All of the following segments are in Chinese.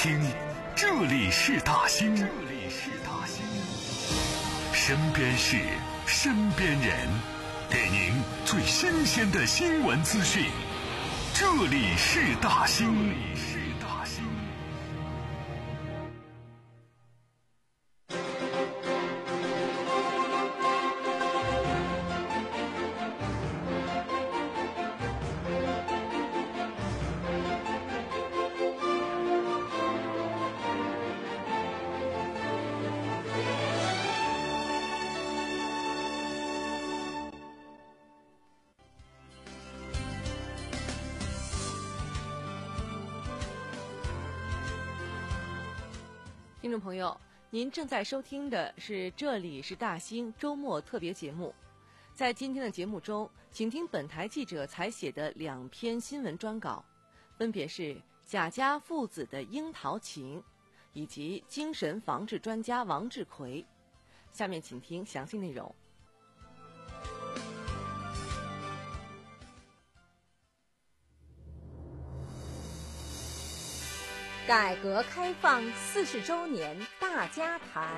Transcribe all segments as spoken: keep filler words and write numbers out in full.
听，这里是大兴，这里是大兴，身边事，身边人，给您最新鲜的新闻资讯。这里是大兴，这里是大兴。 听众朋友，您正在收听的是这里是大兴周末特别节目。在今天的节目中，请听本台记者采写的两篇新闻专稿，分别是贾家父子的樱桃情，以及精神防治专家王志奎。下面请听详细内容。 改革开放四十周年大家谈。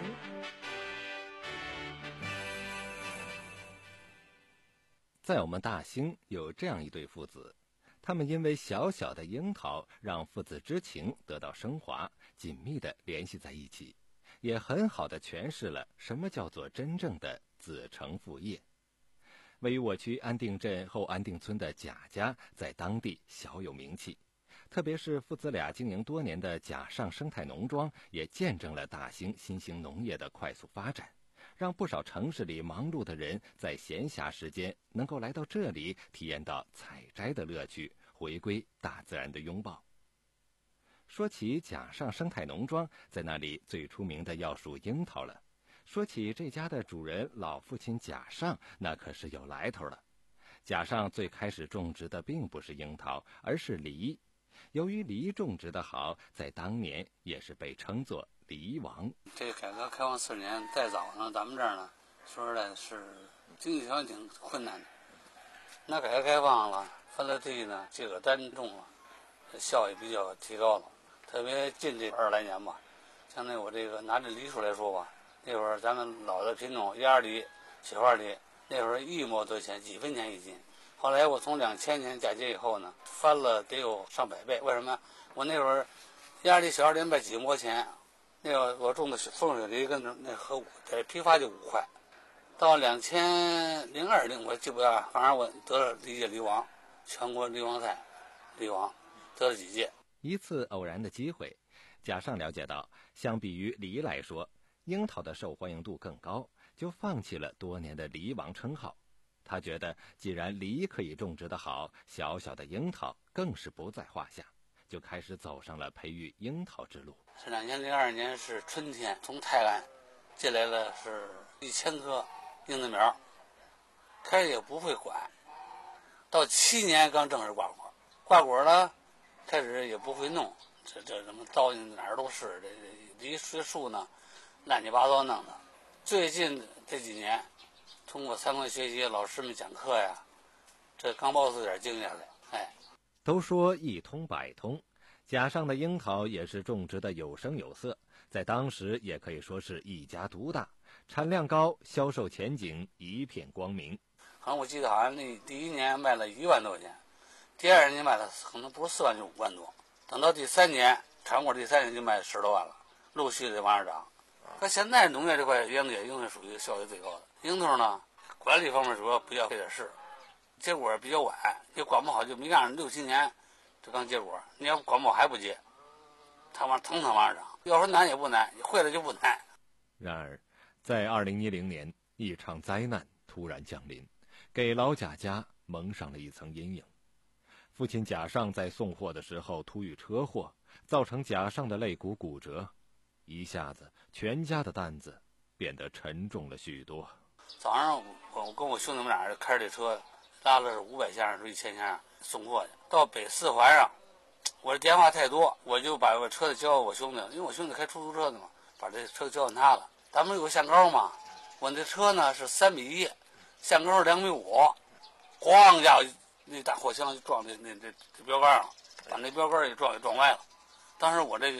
在我们大兴有这样一对父子，他们因为小小的樱桃让父子之情得到升华，紧密地联系在一起，也很好地诠释了什么叫做真正的子承父业。位于我区安定镇后安定村的贾家在当地小有名气，特别是父子俩经营多年的贾上生态农庄，也见证了大兴新兴农业的快速发展，让不少城市里忙碌的人在闲暇时间能够来到这里，体验到采摘的乐趣，回归大自然的拥抱。说起贾上生态农庄，在那里最出名的要数樱桃了。说起这家的主人老父亲贾上，那可是有来头了。贾上最开始种植的并不是樱桃，而是梨。由于梨种植的好，在当年也是被称作梨王。 这个改革开放四十年，再早呢，咱们这儿呢，说实在是经济条件挺困难的。那改革开放了，分了地呢，这个单种了，效益比较提高了。特别近这二十来年吧，相当于我这个拿这梨树来说吧，那会儿咱们老的品种鸭梨、雪花梨，那会儿一毛多钱，几分钱一斤。后来我从两千年嫁接以后呢，翻了得有上百倍。为什么？我那会儿鸭梨、小二梨卖几毛钱，那个我种的凤水梨跟那和在批发就五块。到两千零二零我记不得，反正我得了梨界梨王，全国梨王赛梨王，得了几届。 一次偶然的机会，贾上了解到，相比于梨来说，樱桃的受欢迎度更高，就放弃了多年的梨王称号。他觉得既然梨可以种植得好，小小的樱桃更是不在话下，就开始走上了培育樱桃之路。 是两千零二年是春天，从泰安进来了是一千棵樱子苗，开始也不会管，到七年刚正式挂果，挂果呢开始也不会弄，这这什么糟哪儿都是，这这梨树呢乱七八糟弄的。最近这几年通过参观学习，老师们讲课呀，这刚冒出点经验来。哎， 都说一通百通，贾上的樱桃也是种植的有声有色，在当时也可以说是一家独大，产量高，销售前景一片光明。 好像我记得好像那第一年卖了一万多块钱，第二年卖了可能不是四万就五万多，等到第三年产果第三年就卖十多万了，陆续的往上涨。可现在农业这块樱也应该属于效益最高的。樱桃呢，管理方面主要比较费点事，结果比较晚，也管不好就没干六七年，这刚结果，你要管不好还不结，它往腾腾往上涨。要说难也不难，会了就不难。 然而，在二零一零年，一场灾难突然降临，给老贾家蒙上了一层阴影。父亲贾上在送货的时候突遇车祸，造成贾上的肋骨骨折，一下子全家的担子变得沉重了许多。 早上我跟我兄弟们俩人开着这车，拉了五百箱是一千箱送货去，到北四环上，我这电话太多，我就把我车子交给我兄弟，因为我兄弟开出租车的嘛，把这车交给他了。咱们有个限高嘛，我那车呢是三米一，限高是两米五，咣一下那大货箱就撞那那这这标杆上，把那标杆也撞给撞歪了。当时我这个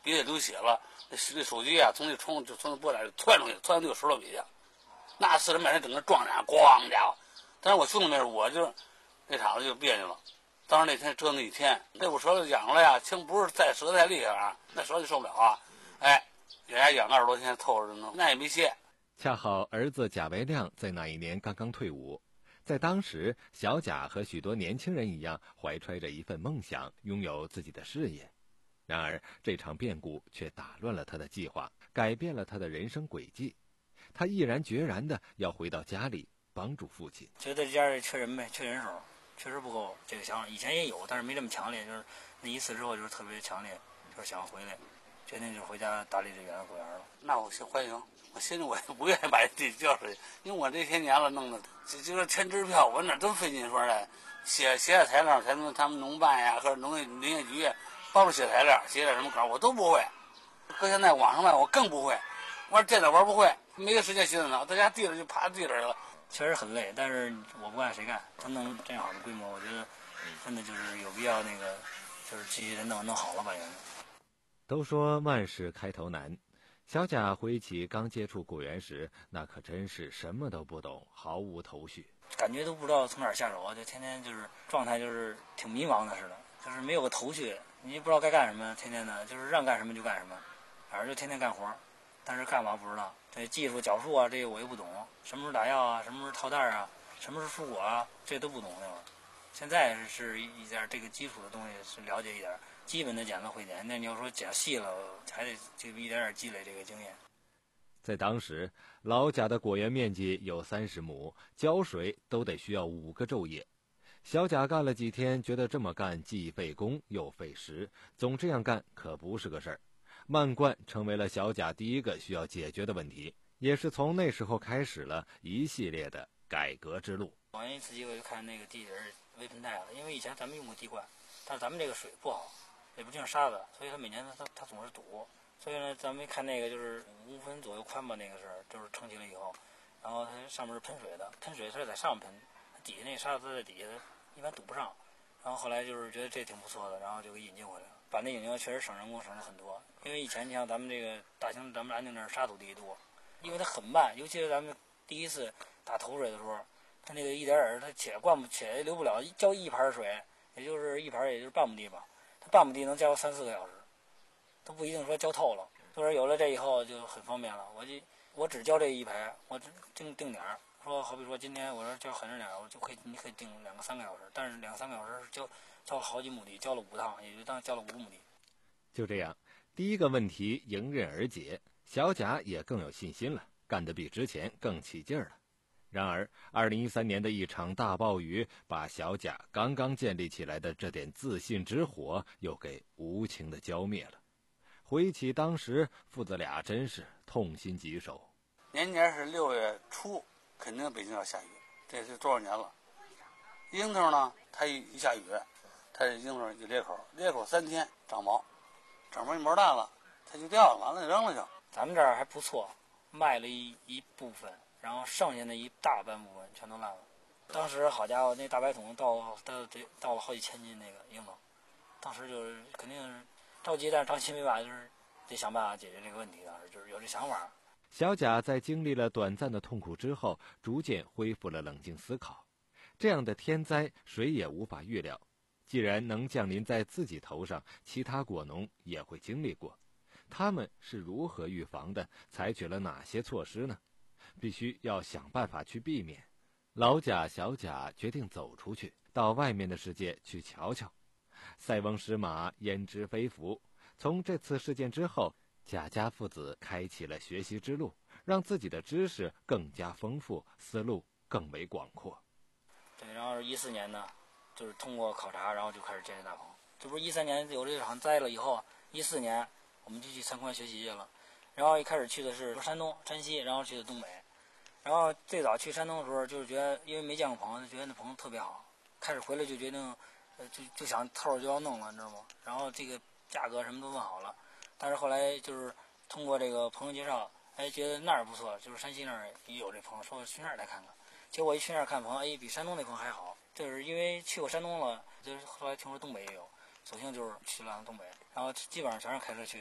鼻子流血了，那那手机啊从那窗就从那玻璃上窜出去，窜到那个石头底下，那四人半人整个撞俩，咣家伙！但是我兄弟没事，我就那场子就别扭了。当时那天折腾一天，那股舌头痒了呀，轻不是再折太厉害啊，那舌头就受不了啊，哎，给人家养二十多天，凑合着弄，那也没歇。 恰好儿子贾维亮在那一年刚刚退伍，在当时，小贾和许多年轻人一样，怀揣着一份梦想，拥有自己的事业。然而，这场变故却打乱了他的计划，改变了他的人生轨迹。他毅然决然地要回到家里帮助父亲。 觉得家里缺人呗，缺人手，确实不够这个想法。以前也有，但是没这么强烈。就是那一次之后，就是特别强烈，就是想回来，决定就是回家打理这园子果园了。 那我欢迎。我心里我也不愿意把地交出去，因为我这些年了弄的，这这个填支票，我哪都费劲说的，写写点材料才能他们农办呀或者农业林业局帮助写材料，写点什么稿我都不会。搁现在网上卖我更不会，玩电脑玩不会，没个时间写电脑，在家地里就趴地里了。 确实很累，但是我不干谁干？真弄这样好的规模，我觉得真的就是有必要那个，就是继续弄弄好了把园子。 都说万事开头难。小贾回忆起刚接触果园时，那可真是什么都不懂，毫无头绪， 感觉都不知道从哪儿下手啊！就天天就是状态就是挺迷茫的似的，就是没有个头绪，你也不知道该干什么，天天的就是让干什么就干什么，反正就天天干活，但是干嘛不知道。这技术脚术啊，这个我又不懂，什么时候打药啊，什么时候套袋啊，什么时候蔬果啊，这都不懂那会儿。现在是一点这个基础的东西是了解一点。基本的讲的会点，那你要说讲细了，还得就一点点积累这个经验。 在当时，老贾的果园面积有三十亩，浇水都得需要五个昼夜。小贾干了几天，觉得这么干既费工又费时，总这样干可不是个事儿。漫灌成为了小贾第一个需要解决的问题，也是从那时候开始了一系列的改革之路。 我一次机会就看那个地底微盆带了，因为以前咱们用过地灌，但是咱们这个水不好。也不净沙子，所以它每年它它总是堵，所以呢，咱们一看那个就是五分左右宽吧，那个是就是撑起来以后，然后它上面是喷水的，喷水它是在上喷，底下那沙子在底下一般堵不上，然后后来就是觉得这挺不错的，然后就给引进回来了，把那引进确实省人工省了很多，因为以前你像咱们这个大兴咱们安定那儿沙土地多，因为它很慢，尤其是咱们第一次打头水的时候，它那个一点点它且灌不且流不了，浇一盘水，也就是一盘也就是半亩地吧。半亩地能浇三四个小时，都不一定说浇透了。就是有了这以后就很方便了。我就我只浇这一排，我只定定点儿。说好比说今天我说浇狠着点，我就可以你可以定两个三个小时，但是两个三个小时浇浇了好几亩地，浇了五趟，也就当浇了五亩地。 就这样，第一个问题迎刃而解，小贾也更有信心了，干得比之前更起劲儿了。然而二零一三年的一场大暴雨把小贾刚刚建立起来的这点自信之火又给无情地浇灭了。回忆起当时，父子俩真是痛心疾首。 年年是六月初肯定北京要下雨，这是多少年了。樱桃呢，它一一下雨，它这樱桃就裂口，裂口三天长毛，长毛一毛大了它就掉了，完了扔了就。 咱们这儿还不错，卖了一一部分，然后剩下的一大半部分全都烂了。当时好家伙，那大白桶到到得到了好几千斤那个樱桃，当时就是肯定是着急，但是着急没办法，就是得想办法解决这个问题。当时就是有这想法。 小贾在经历了短暂的痛苦之后，逐渐恢复了冷静思考。这样的天灾谁也无法预料，既然能降临在自己头上，其他果农也会经历过。他们是如何预防的？采取了哪些措施呢？必须要想办法去避免。老贾、小贾决定走出去，到外面的世界去瞧瞧。塞翁失马，焉知非福。从这次事件之后，贾家父子开启了学习之路，让自己的知识更加丰富，思路更为广阔。 对，然后一四年呢，就是通过考察，然后就开始建立大棚。这不是一三年有这场灾了以后，一四年我们就去参观学习去了。然后一开始去的是山东、山西，然后去的东北。然后最早去山东的时候，就是觉得因为没见过棚，就觉得那棚特别好。开始回来就决定，呃，就就想透就要弄了，你知道吗？然后这个价格什么都问好了，但是后来就是通过这个朋友介绍，哎，觉得那儿不错，就是山西那儿也有这棚，说去那儿来看看。结果一去那儿看棚，哎，比山东那棚还好。就是因为去过山东了，就是后来听说东北也有，索性就是去了东北，然后基本上全是开车去的。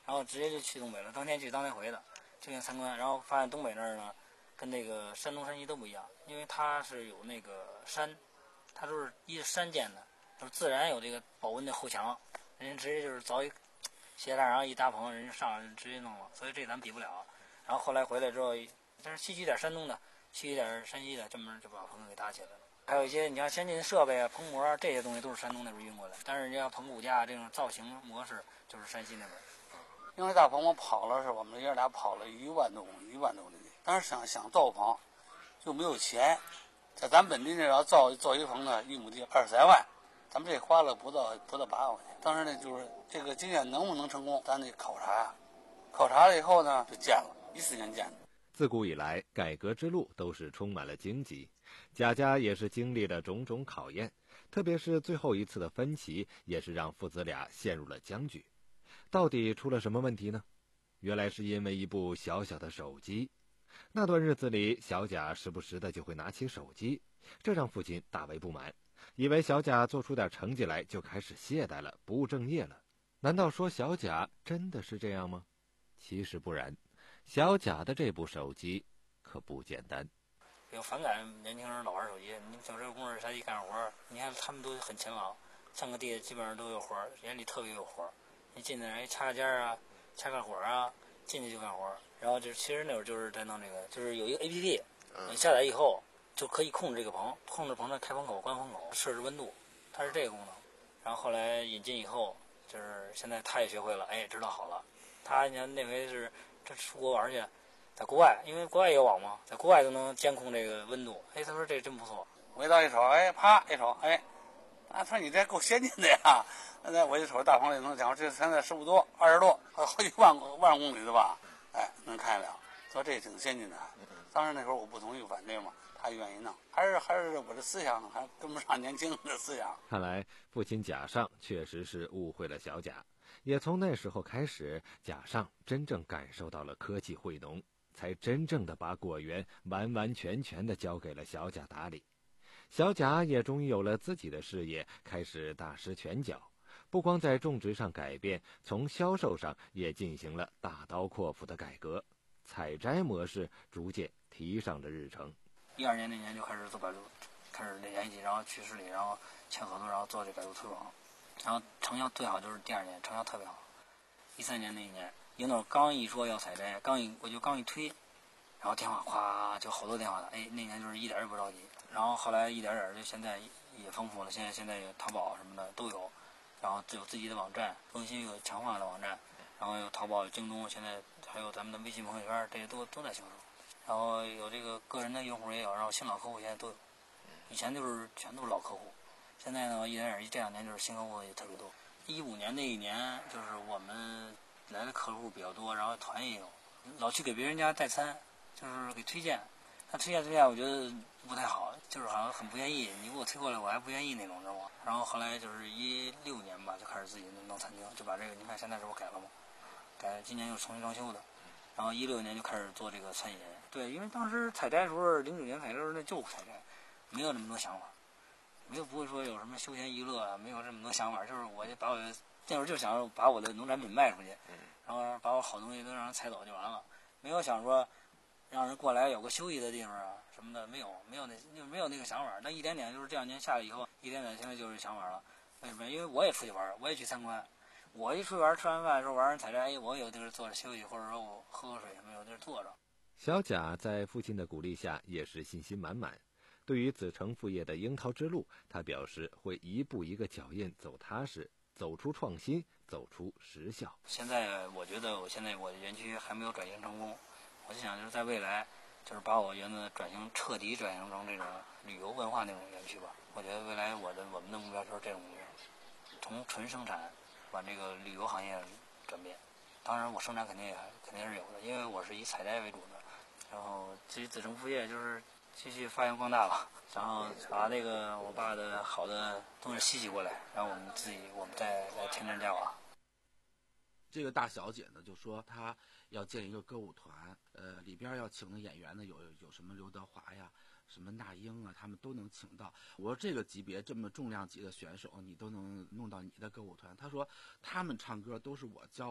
然后直接就去东北了，当天去当天回的，就先参观，然后发现东北那儿呢，跟那个山东山西都不一样，因为它是有那个山，它都是依山建的，就是自然有这个保温的后墙，人家直接就是凿一斜栏，然后一搭棚，人家上来直接弄了，所以这咱比不了。然后后来回来之后，但是吸取点山东的，吸取点山西的，专门就把棚给搭起来了。还有一些你像先进设备啊、棚模啊这些东西都是山东那边运过来，但是人家棚骨架这种造型模式就是山西那边。 因为大棚我跑了，是我们爷儿俩跑了一万多公里，一万多公里。但是想想造棚，就没有钱，在咱本地那要造造一棚呢，一亩地二三万，咱们这花了不到不到八万块钱。当时呢，就是这个经验能不能成功，咱得考察呀。考察了以后呢，就建了，一四年建的。 自古以来，改革之路都是充满了荆棘，贾家也是经历了种种考验，特别是最后一次的分歧，也是让父子俩陷入了僵局。到底出了什么问题呢？原来是因为一部小小的手机。那段日子里，小贾时不时的就会拿起手机，这让父亲大为不满，以为小贾做出点成绩来就开始懈怠了，不务正业了。难道说小贾真的是这样吗？其实不然，小贾的这部手机可不简单。 比较反感年轻人老玩手机，你整这个工人下去干活，你看他们都很勤劳，上个地基本上都有活，眼里特别有活。你进来插个尖啊，插个火啊，进去就干活。然后就其实那会儿就是在弄这个，就是有一个 A P P， 你下载以后就可以控制这个棚，控制棚的开风口、关风口，设置温度，它是这个功能。然后后来引进以后，就是现在他也学会了，哎，知道好了。他你看那回是这出国玩去，在国外，因为国外也有网嘛，在国外都能监控这个温度。哎，他说这真不错。 我一到一瞅，哎，啪一瞅，哎，啊，他说你这够先进的呀。那我一瞅大棚里能讲，这现在十五多、二十多，好几万万公里的吧？哎，能看得了，说这挺先进的。当时那时候我不同意反对嘛，他愿意弄，还是还是我的思想还跟不上年轻人的思想。 看来父亲贾尚确实是误会了小贾，也从那时候开始，贾尚真正感受到了科技惠农，才真正的把果园完完全全的交给了小贾打理。小贾也终于有了自己的事业，开始大施拳脚，不光在种植上改变，从销售上也进行了大刀阔斧的改革，采摘模式逐渐提上了日程。 一二年那年就开始做百度，开始联系，然后去市里，然后签合作，然后做这百度推广，然后成效最好就是第二年，成效特别好。一三年那一年，领导刚一说要采摘，刚一我就刚一推，然后电话哗就好多电话了，哎，那年就是一点也不着急。然后后来一点点就现在也丰富了，现在现在有淘宝什么的都有，然后有自己的网站，更新有强化的网站，然后有淘宝、有京东，现在还有咱们的微信朋友圈，这些都都在销售。然后有这个个人的用户也有，然后新老客户现在都有。以前就是全都是老客户，现在呢一点点这两年就是新客户也特别多。一五年那一年就是我们来的客户比较多，然后团也有，老去给别人家代餐，就是给推荐。他推荐推荐，我觉得不太好，就是好像很不愿意，你给我推过来，我还不愿意那种，知道吗？然后后来就是一六年吧，就开始自己弄餐厅，就把这个，你看现在这不改了吗？改，今年又重新装修的。然后一六年就开始做这个餐饮，对，因为当时采摘的时候，零九年采摘的时候那就是采摘，没有那么多想法，没有不会说有什么休闲娱乐啊，没有这么多想法，就是我就把我的那会儿就想把我的农产品卖出去，然后把我好东西都让人采走就完了，没有想说让人过来有个休息的地方啊什么的，没有没有那就没有那个想法。那一点点就是这两年下来以后，一点点现在就是想法了。为什么？因为我也出去玩，我也去参观。我一出去玩，吃完饭的时候玩人采摘，哎，我有地儿坐着休息，或者说我喝个水什么，有地儿坐着。 小贾在父亲的鼓励下也是信心满满，对于子承父业的樱桃之路，他表示会一步一个脚印走踏实，走出创新，走出实效。 现在我觉得我现在我的园区还没有转型成功，我就想就是在未来，就是把我园子转型彻底转型成这种旅游文化那种园区吧。我觉得未来我的我们的目标就是这种目标，从纯生产往这个旅游行业转变。当然我生产肯定也肯定是有的，因为我是以采摘为主的。然后至于子承父业，就是继续发扬光大吧，然后把那个我爸的好的东西吸取过来，然后我们自己我们再来添砖加瓦。 这个大小姐呢就说她要建一个歌舞团，呃，里边要请的演员呢有有什么刘德华呀、什么那英啊，他们都能请到。我说这个级别这么重量级的选手，你都能弄到你的歌舞团？她说他们唱歌都是我教的，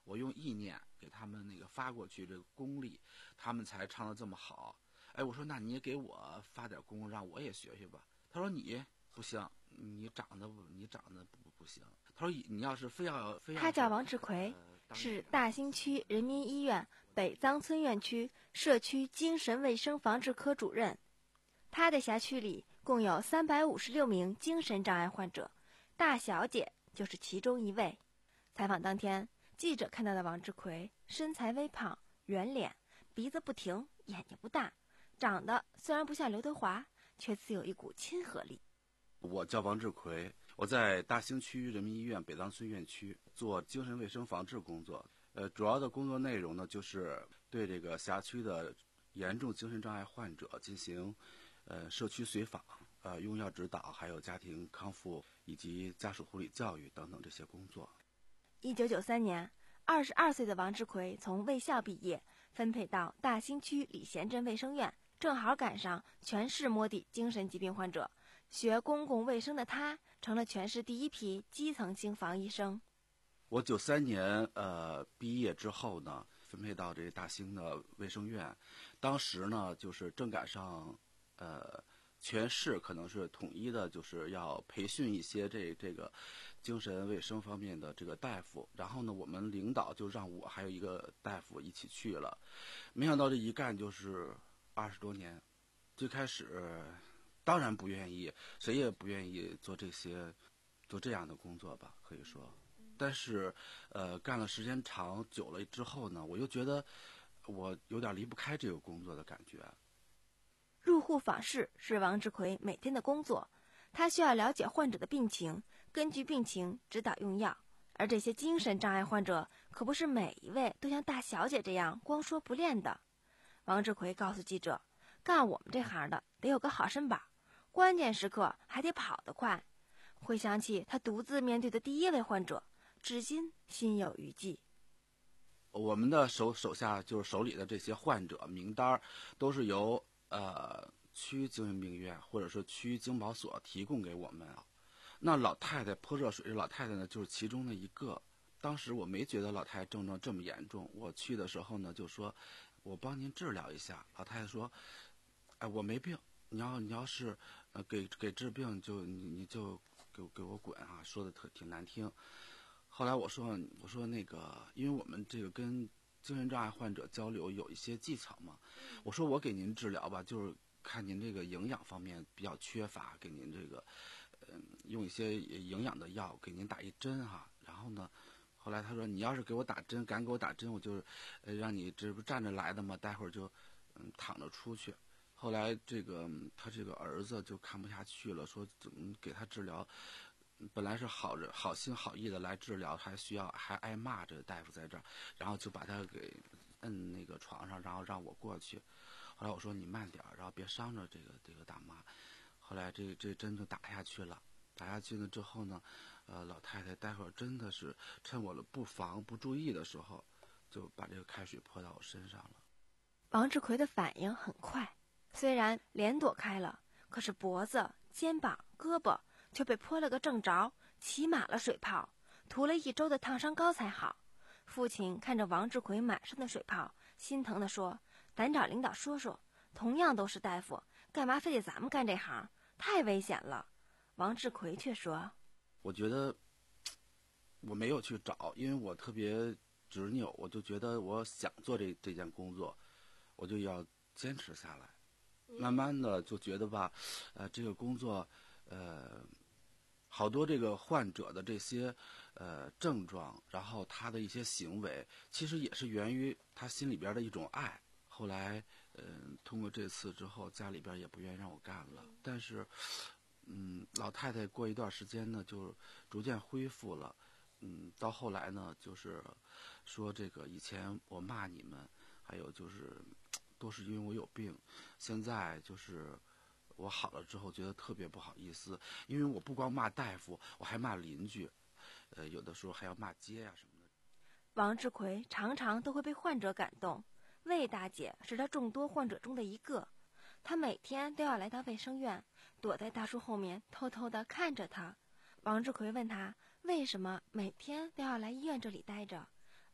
我用意念给他们那个发过去这个功力，他们才唱得这么好。哎，我说那你也给我发点功，让我也学学吧。他说你不行，你长得你长得不不行。他说你要是非要非要， 他叫王志奎，呃、是大兴区人民医院北臧村院区社区精神卫生防治科主任。他的辖区里共有三百五十六名精神障碍患者，大小姐就是其中一位。采访当天，记者看到的王志奎身材微胖，圆脸，鼻子不挺，眼睛不大，长得虽然不像刘德华，却自有一股亲和力。 我叫王志奎，我在大兴区人民医院北臧村院区做精神卫生防治工作。呃，主要的工作内容呢，就是对这个辖区的严重精神障碍患者进行呃社区随访、呃用药指导，还有家庭康复以及家属护理教育等等这些工作。 一九九三年，二十二岁的王志奎从卫校毕业，分配到大兴区礼贤镇卫生院，正好赶上全市摸底精神疾病患者，学公共卫生的他成了全市第一批基层性防医生。 我九三年呃毕业之后呢，分配到这大兴的卫生院，当时呢就是正赶上呃全市可能是统一的，就是要培训一些这这个精神卫生方面的这个大夫，然后呢我们领导就让我还有一个大夫一起去了，没想到这一干就是二十多年。最开始当然不愿意，谁也不愿意做这些做这样的工作吧，可以说。但是呃干了时间长久了之后呢，我又觉得我有点离不开这个工作的感觉。 入户访视是王志奎每天的工作，他需要了解患者的病情，根据病情指导用药。而这些精神障碍患者可不是每一位都像大小姐这样光说不练的。王志奎告诉记者，干我们这行的得有个好身板，关键时刻还得跑得快。回想起他独自面对的第一位患者，至今心有余悸。 我们的手手下就是手里的这些患者名单，都是由呃区精神病院或者说区经保所提供给我们。那老太太泼热水，这老太太呢就是其中的一个。当时我没觉得老太太症状这么严重，我去的时候呢就说我帮您治疗一下。老太太说哎，我没病，你要你要是呃给给治病就你你就给给我滚啊，说的特挺难听。后来我说我说那个，因为我们这个跟精神障碍患者交流有一些技巧嘛，我说我给您治疗吧，就是看您这个营养方面比较缺乏，给您这个嗯、呃、用一些营养的药给您打一针哈。然后呢，后来他说你要是给我打针，敢给我打针，我就呃让你这不站着来的嘛，待会儿就嗯躺着出去。后来这个他这个儿子就看不下去了，说怎么给他治疗。本来是好着好心好意的来治疗，还需要还挨骂，这大夫在这儿，然后就把他给摁那个床上，然后让我过去。后来我说你慢点，然后别伤着这个这个大妈。后来这这针就打下去了，打下去了之后呢，呃，老太太待会儿真的是趁我的不防不注意的时候，就把这个开水泼到我身上了。 王志奎的反应很快，虽然脸躲开了，可是脖子、肩膀、胳膊却被泼了个正着，起满了水泡，涂了一周的烫伤膏才好。父亲看着王志奎满身的水泡，心疼地说，咱找领导说说，同样都是大夫，干嘛非得咱们干这行，太危险了。王志奎却说， 我觉得我没有去找，因为我特别执拗，我就觉得我想做这这件工作，我就要坚持下来。慢慢的就觉得吧，呃，这个工作呃好多这个患者的这些呃症状，然后他的一些行为，其实也是源于他心里边的一种爱。后来嗯、呃，通过这次之后，家里边也不愿意让我干了，但是嗯，老太太过一段时间呢就逐渐恢复了。嗯，到后来呢就是说这个以前我骂你们，还有就是都是因为我有病，现在就是我好了之后觉得特别不好意思，因为我不光骂大夫，我还骂邻居，呃，有的时候还要骂街啊什么的。 王志奎常常都会被患者感动，魏大姐是他众多患者中的一个，她每天都要来到卫生院，躲在大树后面偷偷地看着他。王志奎问他为什么每天都要来医院这里待着，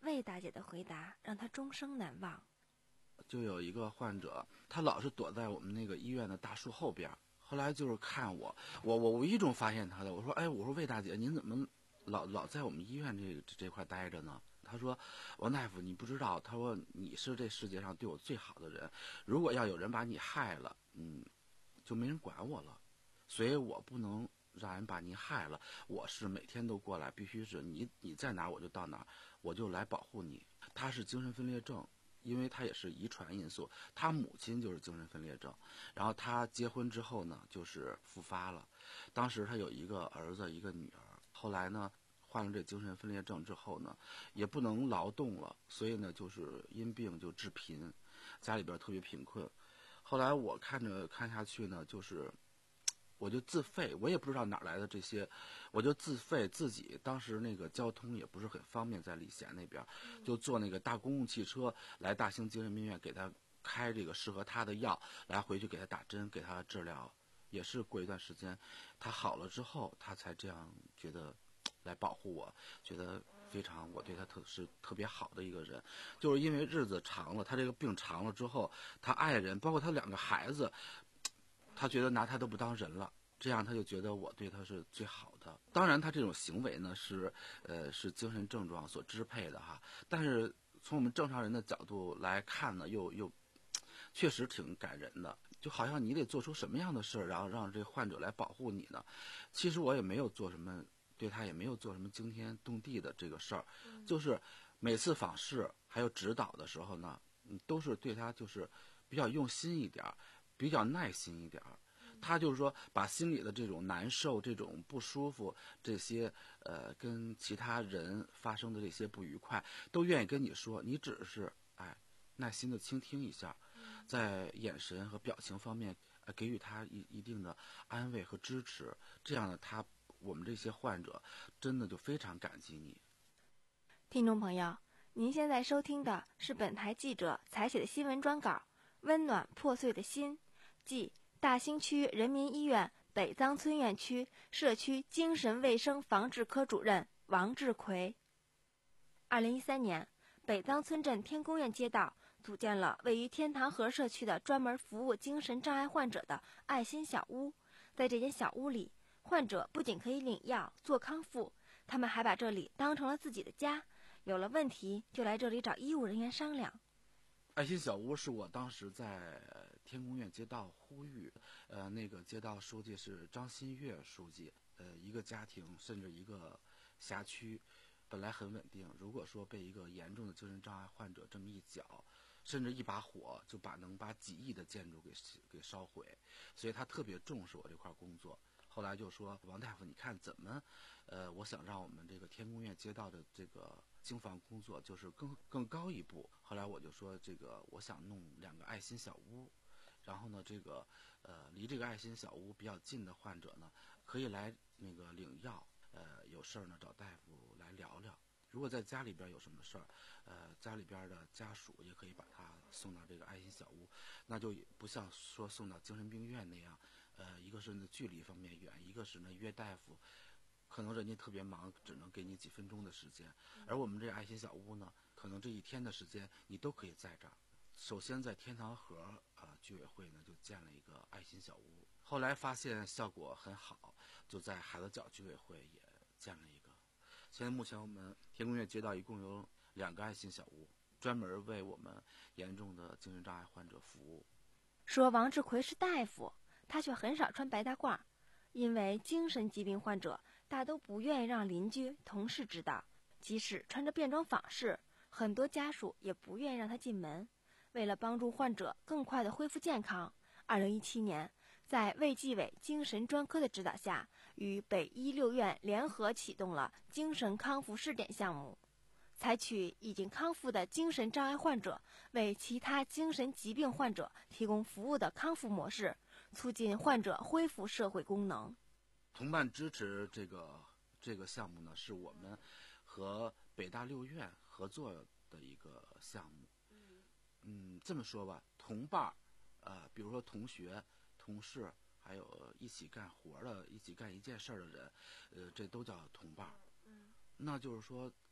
魏大姐的回答让他终生难忘。 就有一个患者，他老是躲在我们那个医院的大树后边，后来就是看我，我我无意中发现他的，我说，哎，我说魏大姐，您怎么老老在我们医院这这块待着呢？他说，王大夫，你不知道，他说你是这世界上对我最好的人，如果要有人把你害了，嗯，就没人管我了，所以我不能让人把您害了，我是每天都过来，必须是你你在哪儿我就到哪儿，我就来保护你。他是精神分裂症，因为他也是遗传因素，他母亲就是精神分裂症，然后他结婚之后呢，就是复发了。当时他有一个儿子，一个女儿，后来呢，患了这精神分裂症之后呢，也不能劳动了，所以呢，就是因病就致贫，家里边特别贫困。后来我看着看下去呢，就是我就自费，我也不知道哪来的这些，我就自费自己。当时那个交通也不是很方便，在礼贤那边，就坐那个大公共汽车来大兴精神病院，给他开这个适合他的药，来回去给他打针，给他治疗。也是过一段时间，他好了之后，他才这样觉得来保护我，觉得非常我对他特是特别好的一个人。就是因为日子长了，他这个病长了之后，他爱人包括他两个孩子，他觉得拿他都不当人了，这样他就觉得我对他是最好的。当然他这种行为呢是呃是精神症状所支配的哈，但是从我们正常人的角度来看呢，又又确实挺感人的，就好像你得做出什么样的事儿，然后让这个患者来保护你呢？其实我也没有做什么，对他也没有做什么惊天动地的这个事儿，就是每次访视还有指导的时候呢，嗯，都是对他就是比较用心一点，比较耐心一点。他就是说把心里的这种难受、这种不舒服，这些呃跟其他人发生的这些不愉快，都愿意跟你说，你只是哎耐心的倾听一下，在眼神和表情方面呃给予他一一定的安慰和支持，这样呢，他我们这些患者真的就非常感激你。 听众朋友，您现在收听的是本台记者采写的新闻专稿《温暖破碎的心》，即大兴区人民医院北藏村院区社区精神卫生防治科主任王志奎。二零一三年，北藏村镇天宫院街道组建了位于天堂河社区的专门服务精神障碍患者的爱心小屋。在这间小屋里，患者不仅可以领药做康复，他们还把这里当成了自己的家，有了问题就来这里找医务人员商量。 爱心小屋是我当时在天宫院街道呼吁，呃，那个街道书记是张新月书记，呃，一个家庭甚至一个辖区本来很稳定，如果说被一个严重的精神障碍患者这么一搅，甚至一把火就把能把几亿的建筑给给烧毁，所以他特别重视我这块工作。后来就说，王大夫，你看怎么，呃，我想让我们这个天宫院街道的这个经防工作就是更更高一步。后来我就说，这个我想弄两个爱心小屋，然后呢，这个呃离这个爱心小屋比较近的患者呢，可以来那个领药，呃有事儿呢找大夫来聊聊。如果在家里边有什么事儿，呃家里边的家属也可以把他送到这个爱心小屋，那就不像说送到精神病院那样。呃，一个是呢距离方面远，一个是呢约大夫，可能人家特别忙，只能给你几分钟的时间。而我们这爱心小屋呢，可能这一天的时间你都可以在这儿。首先在天堂河啊、呃、居委会呢就建了一个爱心小屋，后来发现效果很好，就在海子角居委会也建了一个。现在目前我们天宫院街道一共有两个爱心小屋，专门为我们严重的精神障碍患者服务。 说王志奎是大夫，他却很少穿白大褂，因为精神疾病患者大都不愿意让邻居、同事知道，即使穿着便装访视，很多家属也不愿意让他进门。为了帮助患者更快地恢复健康，二零一七年，在卫计委精神专科的指导下，与北医六院联合启动了精神康复试点项目，采取已经康复的精神障碍患者为其他精神疾病患者提供服务的康复模式，促进患者恢复社会功能。 同伴支持这个这个项目呢，是我们和北大六院合作的一个项目。嗯，这么说吧，同伴儿，呃，比如说同学、同事，还有一起干活的、一起干一件事儿的人，呃，这都叫同伴儿。那就是说，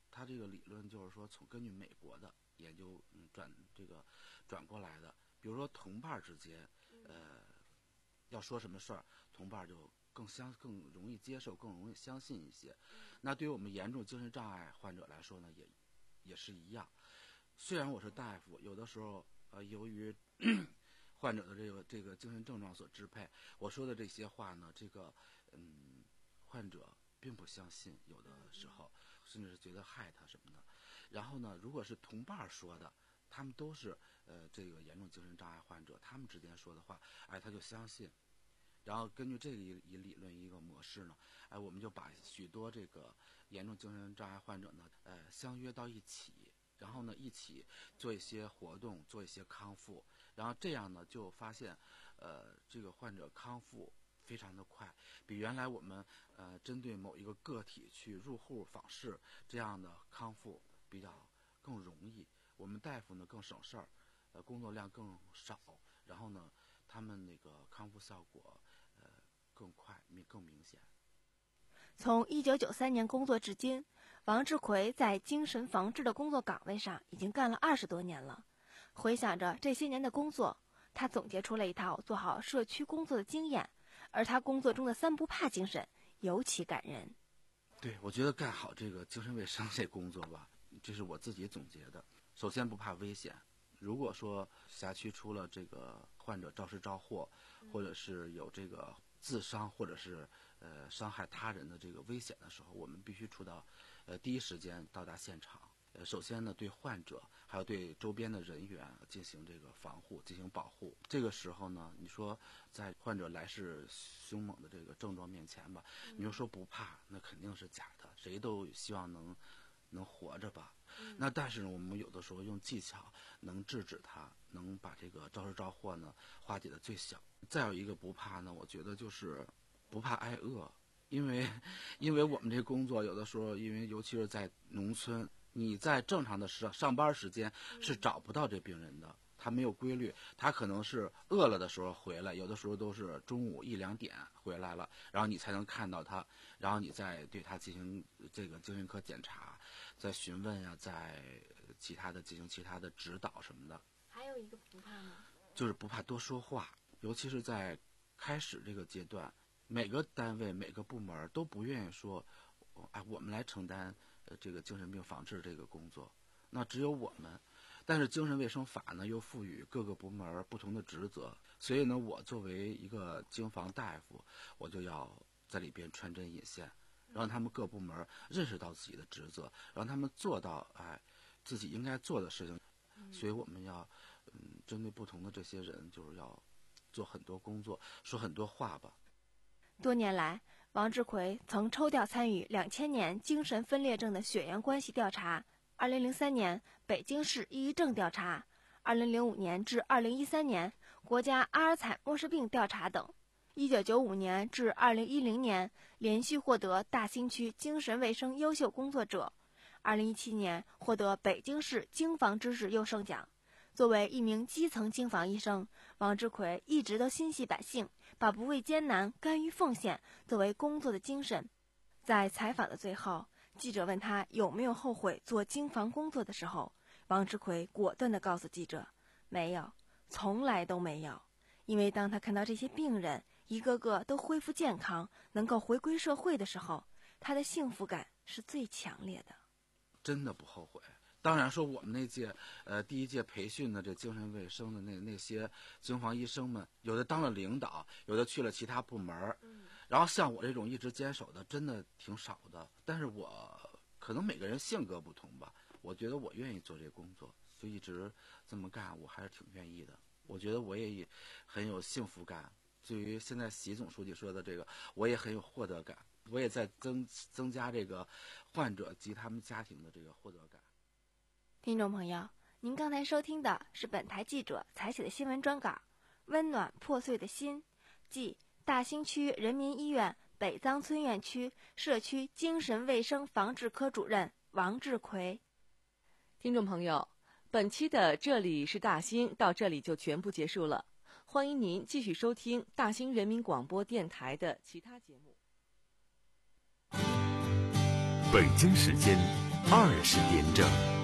他这个理论就是说从根据美国的研究嗯转这个转过来的。比如说同伴之间，呃，要说什么事儿，同伴就更相更容易接受，更容易相信一些。那对于我们严重精神障碍患者来说呢，也也是一样。虽然我是大夫，有的时候呃，由于患者的这个这个精神症状所支配，我说的这些话呢，这个嗯，患者并不相信，有的时候甚至是觉得害他什么的。然后呢，如果是同伴说的，他们都是呃这个严重精神障碍患者，他们之间说的话，哎，他就相信。然后根据这个一一理论一个模式呢，哎，我们就把许多这个严重精神障碍患者呢，呃，相约到一起，然后呢一起做一些活动，做一些康复，然后这样呢就发现，呃，这个患者康复非常的快，比原来我们呃针对某一个个体去入户访视这样的康复比较更容易。我们大夫呢更省事儿，呃，工作量更少，然后呢，他们那个康复效果，呃，更快、明更明显。 从一九九三年工作至今，王志奎在精神防治的工作岗位上已经干了二十多年了。回想着这些年的工作，他总结出了一套做好社区工作的经验，而他工作中的三不怕精神尤其感人。 对，我觉得干好这个精神卫生这工作吧，这是我自己总结的。首先不怕危险，如果说辖区出了这个患者肇事肇祸，或者是有这个自伤或者是呃伤害他人的这个危险的时候，我们必须出到呃第一时间到达现场。呃，首先呢，对患者还有对周边的人员进行这个防护，进行保护。这个时候呢，你说在患者来势凶猛的这个症状面前吧，你就说不怕，那肯定是假的。谁都希望能能活着吧。那但是呢，我们有的时候用技巧能制止他，能把这个肇事肇祸呢化解的最小。再有一个不怕呢，我觉得就是不怕挨饿，因为因为我们这工作有的时候，因为尤其是在农村，你在正常的上上班时间是找不到这病人的，他没有规律，他可能是饿了的时候回来，有的时候都是中午一两点回来了，然后你才能看到他，然后你再对他进行这个精神科检查，再询问呀、啊，再其他的进行其他的指导什么的。 还有一个不怕呢， 就是不怕多说话，尤其是在开始这个阶段，每个单位每个部门都不愿意说，哎，我们来承担呃这个精神病防治这个工作，那只有我们。但是精神卫生法呢又赋予各个部门不同的职责，所以呢我作为一个经防大夫，我就要在里边穿针引线，让他们各部门认识到自己的职责，让他们做到哎自己应该做的事情。所以我们要嗯针对不同的这些人，就是要做很多工作，说很多话吧。 多年来，王志奎曾抽调参与两千年精神分裂症的血缘关系调查，二零零三年北京市抑郁症调查，二零零五年至二零一三年国家阿尔茨默氏病调查等。一九九五年至二零一零年连续获得大兴区精神卫生优秀工作者，二零一七年获得北京市经防知识优胜奖。作为一名基层经防医生，王志奎一直都心系百姓，把不畏艰难、甘于奉献作为工作的精神。在采访的最后，记者问他有没有后悔做经防工作的时候，王志奎果断地告诉记者，没有，从来都没有。因为当他看到这些病人一个个都恢复健康，能够回归社会的时候，他的幸福感是最强烈的。 真的不后悔。当然说我们那届呃第一届培训的这精神卫生的那那些经防医生们，有的当了领导，有的去了其他部门，嗯，然后像我这种一直坚守的真的挺少的。但是我可能每个人性格不同吧，我觉得我愿意做这工作，就一直这么干，我还是挺愿意的。我觉得我也很有幸福感。至于现在习总书记说的这个，我也很有获得感，我也在增增加这个患者及他们家庭的这个获得感。 听众朋友，您刚才收听的是本台记者采写的新闻专稿《温暖破碎的心》，即大兴区人民医院北藏村院区社区精神卫生防治科主任王志奎。 听众朋友，本期的这里是大兴到这里就全部结束了，欢迎您继续收听大兴人民广播电台的其他节目。 北京时间二十点整。